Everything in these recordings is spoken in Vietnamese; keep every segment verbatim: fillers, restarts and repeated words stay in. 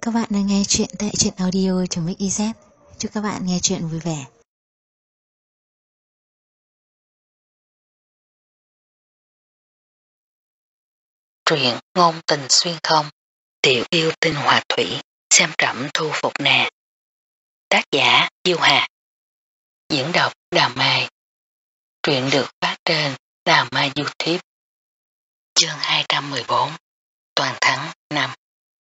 các bạn đang nghe chuyện tại truyện audio.mixyz. Chúc các bạn nghe chuyện vui vẻ. Truyện ngôn tình xuyên không, tiểu yêu tinh hòa thủy, xem trẫm thu phục nè. Tác giả Diêu Hà. Diễn đọc Đào Mai. Truyện được phát trên Đào Mai YouTube. Chương hai trăm mười bốn. Toàn thắng năm.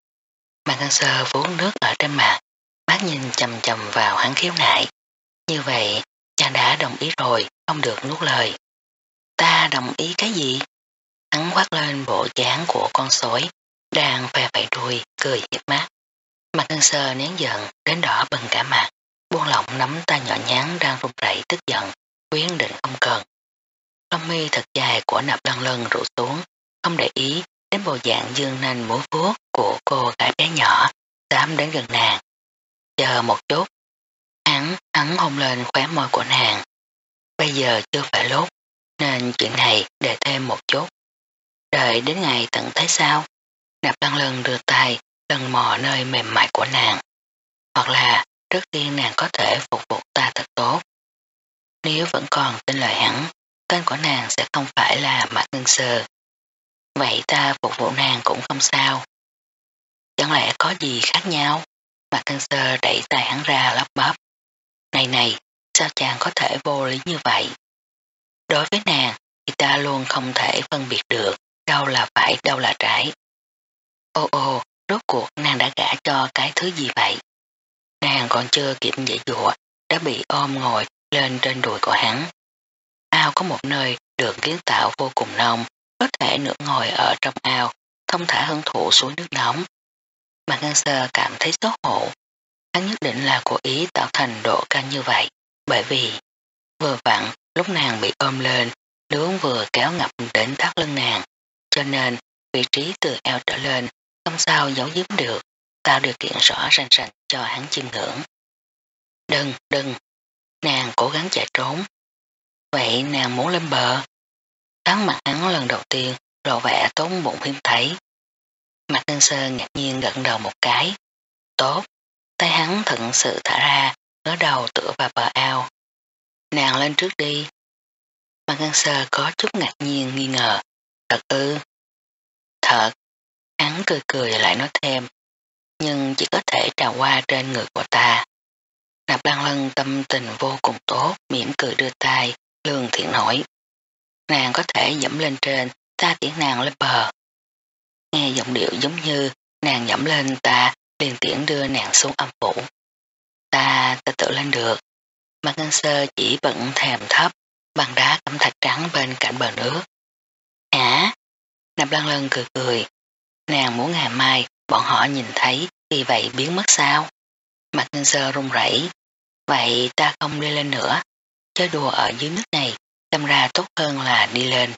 Mạc Ngân Sơ vuốt nước ở trên mặt, mắt nhìn chầm chầm vào hắn khiếu nại. Như vậy, chàng đã đồng ý rồi, không được nuốt lời. Ta đồng ý cái gì? Hắn quát lên bộ dáng của con sói, đang phè phẩy đuôi, cười hiếp mắt. Mạc Ngân Sơ nén giận, đến đỏ bừng cả mặt, buông lỏng nắm tay nhỏ nhắn đang run rẩy tức giận, quyết định không cần. Lông mi thật dài của Nạp Lăng Lân rủ xuống, không để ý đến bộ dạng dương nanh múa vuốt của cô gái bé nhỏ, dám đến gần nàng. Chờ một chút, hắn, hắn hôn lên khóe môi của nàng. Bây giờ chưa phải lúc, nên chuyện này để thêm một chút. Đợi đến ngày tận thế sao? Nạp Lăng Lân đưa tay lần mò nơi mềm mại của nàng. Hoặc là trước tiên nàng có thể phục vụ ta thật tốt. Nếu vẫn còn tin lời hắn, tên của nàng sẽ không phải là Mạc Ngân Sơ. Vậy ta phục vụ nàng cũng không sao. Chẳng lẽ có gì khác nhau? Mạc Ngân Sơ đẩy tay hắn ra lắp bắp. Này này, sao chàng có thể vô lý như vậy? Đối với nàng thì ta luôn không thể phân biệt được đâu là phải đâu là trái. Ô ô, rốt cuộc nàng đã gả cho cái thứ gì vậy? Nàng còn chưa kịp dễ dụa, đã bị ôm ngồi lên trên đùi của hắn. Ao có một nơi được kiến tạo vô cùng nông, có thể nửa ngồi ở trong ao, thông thả hưởng thụ suối nước nóng. Mạc Ngân Sơ cảm thấy xấu hổ. Hắn nhất định là cố ý tạo thành độ căng như vậy, bởi vì vừa vặn lúc nàng bị ôm lên, nướng vừa kéo ngập đến thắt lưng nàng, cho nên vị trí từ eo trở lên không sao giấu giếm được, tạo điều kiện rõ ràng ràng cho hắn chiêm ngưỡng. Đừng, đừng, nàng cố gắng chạy trốn. Vậy nàng muốn lên bờ? Tháng mặt hắn lần đầu tiên lộ vẻ tốn bụng hiếm thấy. Mạc Ngân Sơ ngạc nhiên gật đầu một cái. Tốt, tay hắn thận sự thả ra, ngớ đầu tựa vào bờ ao. Nàng lên trước đi. Mạc Ngân Sơ có chút ngạc nhiên nghi ngờ. Thật ư? Thật. Hắn cười cười lại nói thêm. Nhưng chỉ có thể trào qua trên người của ta. Nạp Lăng Lân tâm tình vô cùng tốt, mỉm cười đưa tay, lương thiện hỏi. Nàng có thể dẫm lên trên, ta tiễn nàng lên bờ. Nghe giọng điệu giống như nàng dẫm lên ta, liền tiễn đưa nàng xuống âm phủ. Ta, ta tự lên được. Mạc Ngân Sơ chỉ bận thèm thấp, bằng đá cẩm thạch trắng bên cạnh bờ nước. Hả? Nạp Lăng Lân cười cười. Nàng muốn ngày mai bọn họ nhìn thấy, vì vậy biến mất sao? Mạc Ngân Sơ run rẩy. Vậy ta không đi lên nữa. Chơi đùa ở dưới nước này, xem ra tốt hơn là đi lên.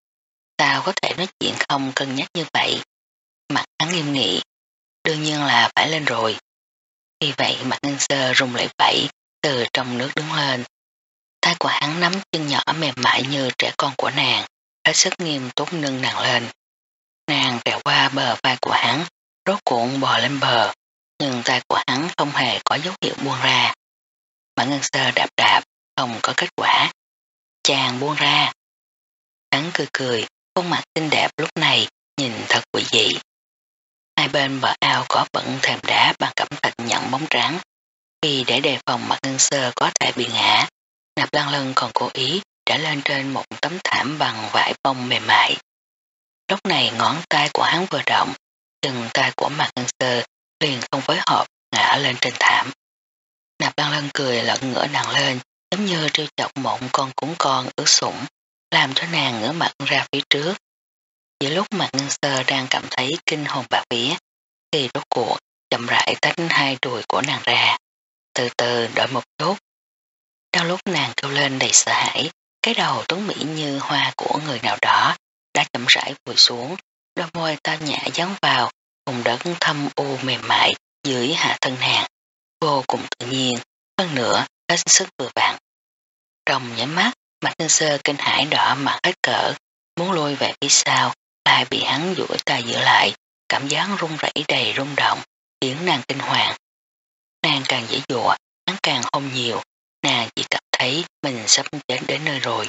Sao có thể nói chuyện không cân nhắc như vậy? Mặt hắn nghiêm nghị. Đương nhiên là phải lên rồi. Vì vậy Mạc Ngân Sơ rung lẩy bẩy từ trong nước đứng lên. Tay của hắn nắm chân nhỏ mềm mại như trẻ con của nàng, hết sức nghiêm túc nâng nàng lên. Nàng trèo qua bờ vai của hắn, rốt cuộn bò lên bờ, nhưng tay của hắn không hề có dấu hiệu buông ra. Mạc Ngân Sơ đạp đạp, không có kết quả. Chàng buông ra. Hắn cười cười, khuôn mặt xinh đẹp lúc này nhìn thật quỷ dị. Hai bên bờ ao có bận thềm đá bằng cẩm thạch nhẵn bóng trắng. Vì để đề phòng Mạc Ngân Sơ có thể bị ngã, Nạp Lăng Lân còn cố ý trả lên trên một tấm thảm bằng vải bông mềm mại. Lúc này ngón tay của hắn vừa động, chân tay của Mạc Ngân Sơ liền không phối hợp ngã lên trên thảm. Nạp Lăng Lân cười lẫn ngửa nàng lên, giống như trêu chọc một con cún con ướt sũng, làm cho nàng ngửa mặt ra phía trước. Giữa lúc Mạc Ngân Sơ đang cảm thấy kinh hồn bạt vía, thì rốt cuộc chậm rãi tách hai đùi của nàng ra. Từ từ đợi một chút. Trong lúc nàng kêu lên đầy sợ hãi, cái đầu tuấn mỹ như hoa của người nào đó đã chậm rãi vùi xuống, đôi môi tao nhã dán vào vùng đất thâm u mềm mại dưới hạ thân nàng, vô cùng tự nhiên, hơn nữa hết sức vừa vặn. Trong nháy mắt, Mạc Ngân Sơ kinh hãi đỏ mặt hết cỡ, muốn lui về phía sau, lại bị hắn duỗi tay giữ lại, cảm giác run rẩy đầy rung động, khiến nàng kinh hoàng. Nàng càng dễ dụa, hắn càng hôn nhiều, nàng chỉ cảm thấy mình sắp chết đến nơi rồi.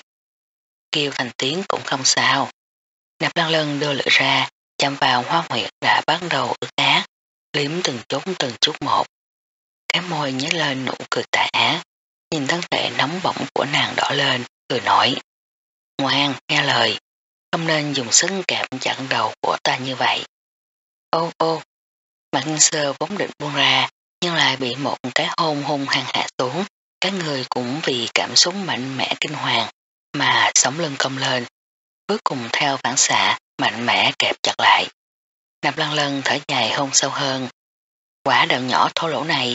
Kêu thành tiếng cũng không sao. Nạp Lan Lân đưa lưỡi ra, chạm vào hoa huyệt đã bắt đầu ướt át, liếm từng chút từng chút một. Cái môi nhếch lên nụ cười tà ác, nhìn thân thể nóng bỏng của nàng đỏ lên, cười nói. Ngoan, nghe lời, không nên dùng sức kẹp chặn đầu của ta như vậy. Ô ô, Mạc Ngân Sơ vốn định buông ra, nhưng lại bị một cái hôn hung hăng hạ xuống, các người cũng vì cảm xúc mạnh mẽ kinh hoàng mà sống lưng cong lên, cuối cùng theo phản xạ mạnh mẽ kẹp chặt lại. Nạp Lan Lân thở dài hôn sâu hơn. Quả đạo nhỏ thô lỗ này.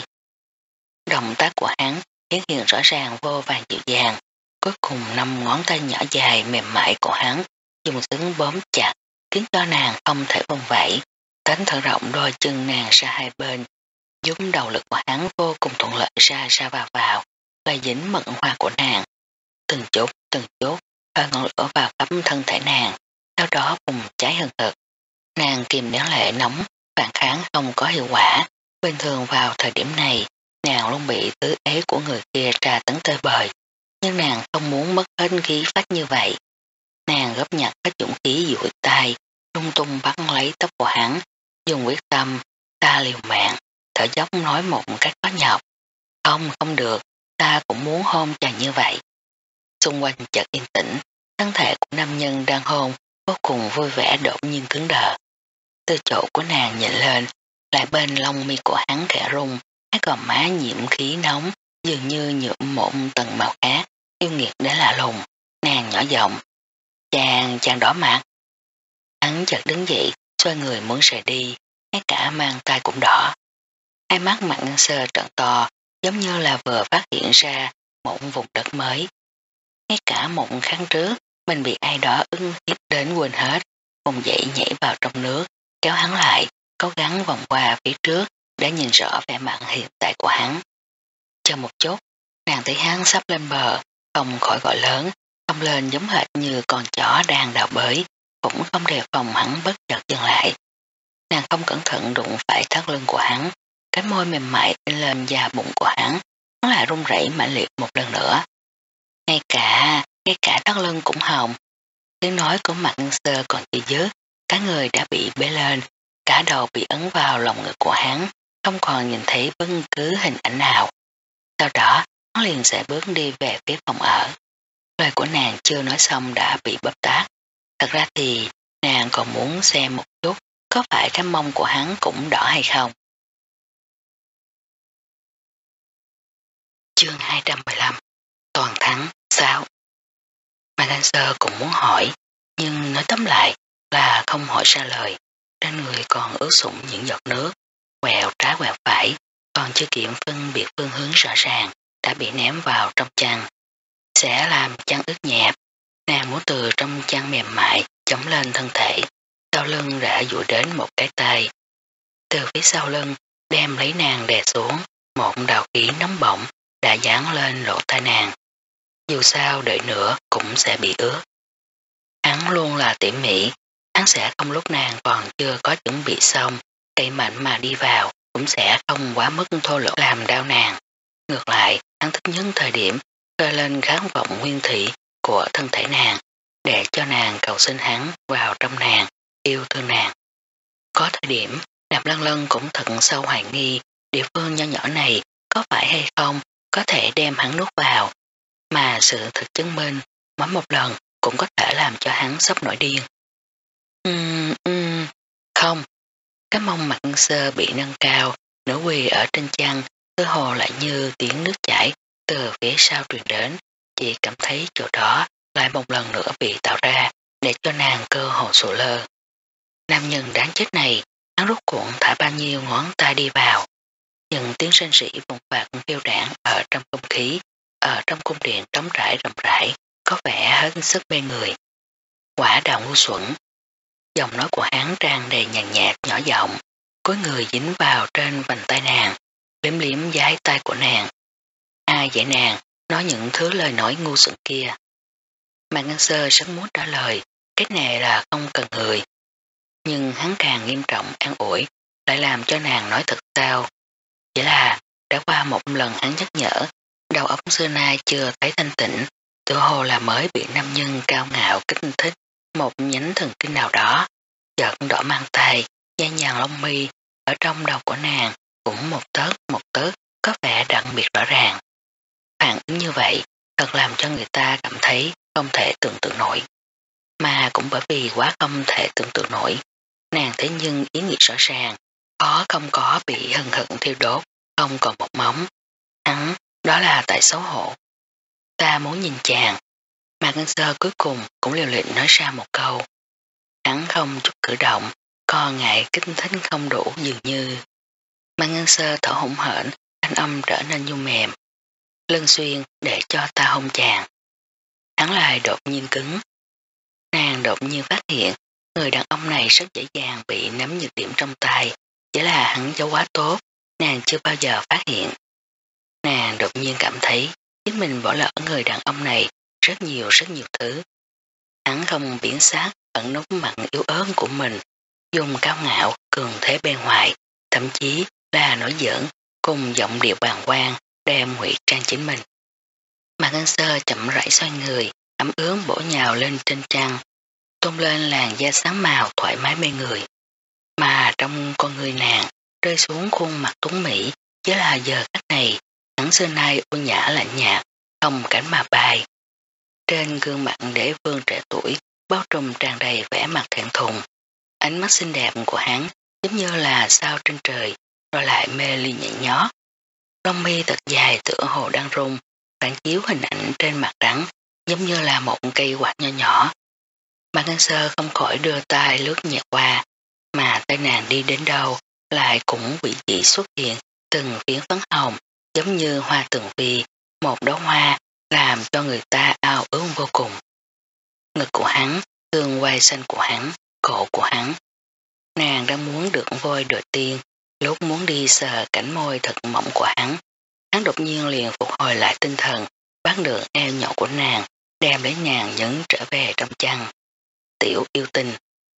Động tác của hắn hiển hiện rõ ràng vô vàng dịu dàng, cuối cùng năm ngón tay nhỏ dài mềm mại của hắn dùng sức bóm chặt, khiến cho nàng không thể vùng vẫy. Tánh thở rộng đôi chân nàng ra hai bên, giúp đầu lực của hắn vô cùng thuận lợi ra ra vào vào, lại dính mận hoa của nàng. Từng chút, từng chút, hơi ngọn lửa vào khắp thân thể nàng, sau đó bùng cháy hừng hực. Nàng kìm nén lệ nóng, phản kháng không có hiệu quả. Bình thường vào thời điểm này, nàng luôn bị tứ ế của người kia tra tấn tơi bời, nhưng nàng không muốn mất hết khí phách như vậy. Nàng góp nhặt hết dũng khí duỗi tay, lung tung bắt lấy tóc của hắn, dùng quyết tâm, ta liều mạng, thở dốc nói một cách khó nhọc. Không, không được, ta cũng muốn hôn chàng như vậy. Xung quanh chợt yên tĩnh, thân thể của nam nhân đang hôn, vô cùng vui vẻ đột nhiên cứng đờ. Từ chỗ của nàng nhìn lên, lại bên lông mi của hắn khẽ rung, hai gò má nhiễm khí nóng, dường như nhuộm một tầng màu khác, yêu nghiệt đến lạ lùng. Nàng nhỏ giọng, chàng, chàng đỏ mặt. Hắn chợt đứng dậy, xoay người muốn rời đi, ngay cả mang tay cũng đỏ. Hai mắt Mạc Ngân Sơ trợn to, giống như là vừa phát hiện ra một vùng đất mới. Ngay cả một kháng trước, mình bị ai đó ưng hiếp đến quên hết, vùng dậy nhảy vào trong nước, kéo hắn lại, cố gắng vòng qua phía trước để nhìn rõ vẻ mặt hiện tại của hắn. Chờ một chút, nàng thấy hắn sắp lên bờ, không khỏi gọi lớn, không lên giống hệt như con chó đang đào bới, cũng không đề phòng hắn bất chợt dừng lại. Nàng không cẩn thận đụng phải thắt lưng của hắn, cánh môi mềm mại in lên da bụng của hắn, hắn lại run rẩy mãnh liệt một lần nữa. Ngay cả, ngay cả thắt lưng cũng hồng. Tiếng nói của Mạc Ngân Sơ còn chưa dứt, cả người đã bị bế lên, cả đầu bị ấn vào lòng ngực của hắn, không còn nhìn thấy bất cứ hình ảnh nào. Sau đó, hắn liền sẽ bước đi về phía phòng ở. Lời của nàng chưa nói xong đã bị bóp tát. Thật ra thì nàng còn muốn xem một chút có phải cái mông của hắn cũng đỏ hay không. Chương hai trăm mười lăm Toàn thắng sao? Mạc Ngân Sơ cũng muốn hỏi, nhưng nói tóm lại là không hỏi ra lời. Trên người còn ướt sũng những giọt nước, quẹo trái quẹo phải, còn chưa kịp phân biệt phương hướng rõ ràng, đã bị ném vào trong chăn. Sẽ làm chăn ướt nhẹp, nàng muốn từ trong chăn mềm mại chống lên thân thể, sau lưng đã duỗi đến một cái tay. Từ phía sau lưng đem lấy nàng đè xuống, một đầu khí nóng bỏng đã dán lên lỗ tai nàng. Dù sao đợi nữa cũng sẽ bị ướt. Hắn luôn là tỉ mỉ, hắn sẽ không lúc nàng còn chưa có chuẩn bị xong, cây mạnh mà đi vào, cũng sẽ không quá mức thô lỗ làm đau nàng. Ngược lại, hắn thích nhất thời điểm khơi lên khát vọng nguyên thủy của thân thể nàng, để cho nàng cầu xin hắn vào trong nàng, yêu thương nàng. Có thời điểm, Nạp Lan Lân cũng thật sâu hoài nghi địa phương nho nhỏ này có phải hay không có thể đem hắn nuốt vào, mà sự thực chứng minh mỗi một lần cũng có thể làm cho hắn sắp nổi điên. Ừm, ừm, không. Cái mông Mạc Ngân Sơ bị nâng cao, nửa quỳ ở trên chăn, cơ hồ lại như tiếng nước chảy từ phía sau truyền đến, chỉ cảm thấy chỗ đó lại một lần nữa bị tạo ra để cho nàng cơ hồ sụi lơ. Nam nhân đáng chết này, hắn rút cuộn thả bao nhiêu ngón tay đi vào. Những tiếng rên rỉ vùng bạc kêu đảng ở trong không khí, ở trong cung điện trống trải rộng rãi, có vẻ hết sức mê người. Quả đào ngu xuẩn. Giọng nói của hắn tràn đầy nhàn nhạt nhỏ giọng, cuối người dính vào trên vành tay nàng, liếm liếm dái tay của nàng. Ai dạy nàng nói những thứ lời nói ngu xuẩn kia? Mạc Ngân Sơ rất muốn trả lời, cái này là không cần người. Nhưng hắn càng nghiêm trọng an ủi, lại làm cho nàng nói thật sao. Chỉ là đã qua một lần hắn nhắc nhở, đầu óc xưa nay chưa thấy thanh tịnh, tựa hồ là mới bị nam nhân cao ngạo kích thích một nhánh thần kinh nào đó, chợt đỏ mang tay, da nhàn lông mi ở trong đầu của nàng cũng một tớt một tớt có vẻ đặc biệt rõ ràng. Phản ứng như vậy thật làm cho người ta cảm thấy không thể tưởng tượng nổi. Mà cũng bởi vì quá không thể tưởng tượng nổi, nàng thế nhưng ý nghĩ rõ ràng, khó không có bị hừng hận thiêu đốt, không còn một móng. Hắn, đó là tại xấu hổ. Ta muốn nhìn chàng. Mà Ngân Sơ cuối cùng cũng liều lĩnh nói ra một câu. Hắn không chút cử động, co ngại kích thích không đủ dường như. Mà Ngân Sơ thở hổn hển, thanh âm trở nên nhu mềm. Lân Xuyên để cho ta hôn chàng. Hắn lại đột nhiên cứng. Nàng đột nhiên phát hiện người đàn ông này rất dễ dàng bị nắm nhược điểm trong tay, chỉ là hắn giấu quá tốt, nàng chưa bao giờ phát hiện. Nàng đột nhiên cảm thấy chính mình bỏ lỡ người đàn ông này rất nhiều rất nhiều thứ. Hắn không biến sát ẩn nút mặt yếu ớt của mình, dùng cao ngạo cường thế bên ngoài, thậm chí là nổi giỡn cùng giọng điệu bàng quan đem ngụy trang chính mình. Mà Ngân Sơ chậm rãi xoay người, ấm ướm bổ nhào lên trên trăng, tôn lên làn da sáng màu thoải mái mê người. Mà trong con người nàng rơi xuống khuôn mặt tuấn mỹ, chứ là giờ khắc này hắn xưa nay ô nhã lạnh nhạt, không cánh mà bay. Trên gương mặt đế vương trẻ tuổi bao trùm tràn đầy vẻ mặt thẹn thùng, ánh mắt xinh đẹp của hắn giống như là sao trên trời, rồi lại mê ly nhẹ nhót. Lông mi thật dài tựa hồ đang rung, phản chiếu hình ảnh trên mặt trắng giống như là một cây quạt nho nhỏ. Mà Ngân Sơ không khỏi đưa tay lướt nhẹ qua, mà tay nàng đi đến đâu lại cũng bị dị xuất hiện từng phiến phấn hồng giống như hoa tường vi, một đóa hoa làm cho người ta ao ước vô cùng. Ngực của hắn, xương quai xanh của hắn, cổ của hắn. Nàng đang muốn được vôi đầu tiên, lúc muốn đi sờ cảnh môi thật mỏng của hắn. Hắn đột nhiên liền phục hồi lại tinh thần, bắt được eo nhỏ của nàng, đem lấy nàng nhấn trở về trong chăn. Tiểu yêu tình.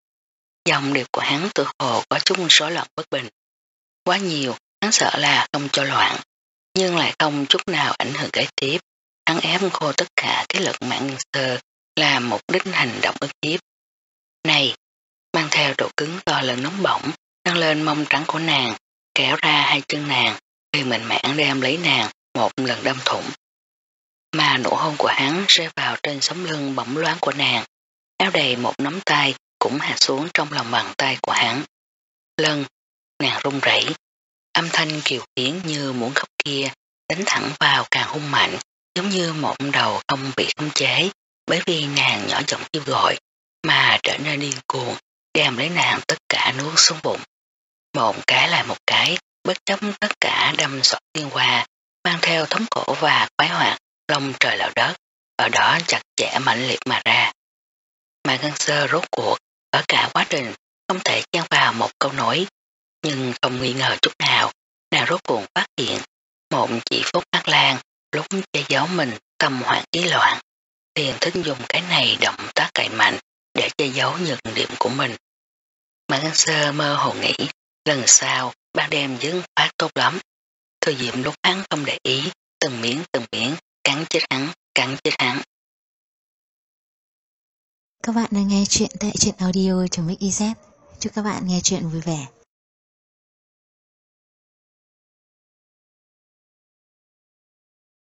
Dòng điệp của hắn tự hồ có chút rối loạn bất bình. Quá nhiều, hắn sợ là không cho loạn, nhưng lại không chút nào ảnh hưởng kế tiếp. Hắn ép khô tất cả cái lực Mạn Ngân Sơ làm mục đích hành động ức hiếp. Này, mang theo độ cứng to lớn nóng bỏng, nâng lên mông trắng của nàng, kéo ra hai chân nàng, liền mạnh mẽ đem lấy nàng một lần đâm thủng. Mà nụ hôn của hắn rơi vào trên sống lưng bỗng loáng của nàng, áo đầy một nắm tay cũng hạ xuống trong lòng bàn tay của hắn. Lân, nàng run rẩy, âm thanh kiều khiến như muốn khóc kia, đánh thẳng vào càng hung mạnh, giống như một đầu không bị khống chế, bởi vì nàng nhỏ giọng kêu gọi, mà trở nên điên cuồng, đem lấy nàng tất cả nuốt xuống bụng. Một cái lại một cái, bất chấp tất cả đâm xọt xuyên qua, mang theo thống khổ và khoái hoạt, lông trời lở đất, ở đó chặt chẽ mạnh liệt mà ra. Mà Ngân Sơ rốt cuộc, ở cả quá trình không thể chen vào một câu nói, nhưng không nghi ngờ chút nào, nàng rốt cuộc phát hiện một chỉ phút ác lan lúc che giấu mình tâm hoảng ý loạn, liền thích dùng cái này động tác cậy mạnh để che giấu nhược điểm của mình. Mà Ngân Sơ mơ hồ nghĩ, lần sau ban đêm dứt phát tốt lắm. Thời Diệm lúc hắn không để ý, từng miếng từng miếng cắn chết hắn, cắn chết hắn. Các bạn đang nghe chuyện tại truyện audio.mixyz. Chúc các bạn nghe chuyện vui vẻ.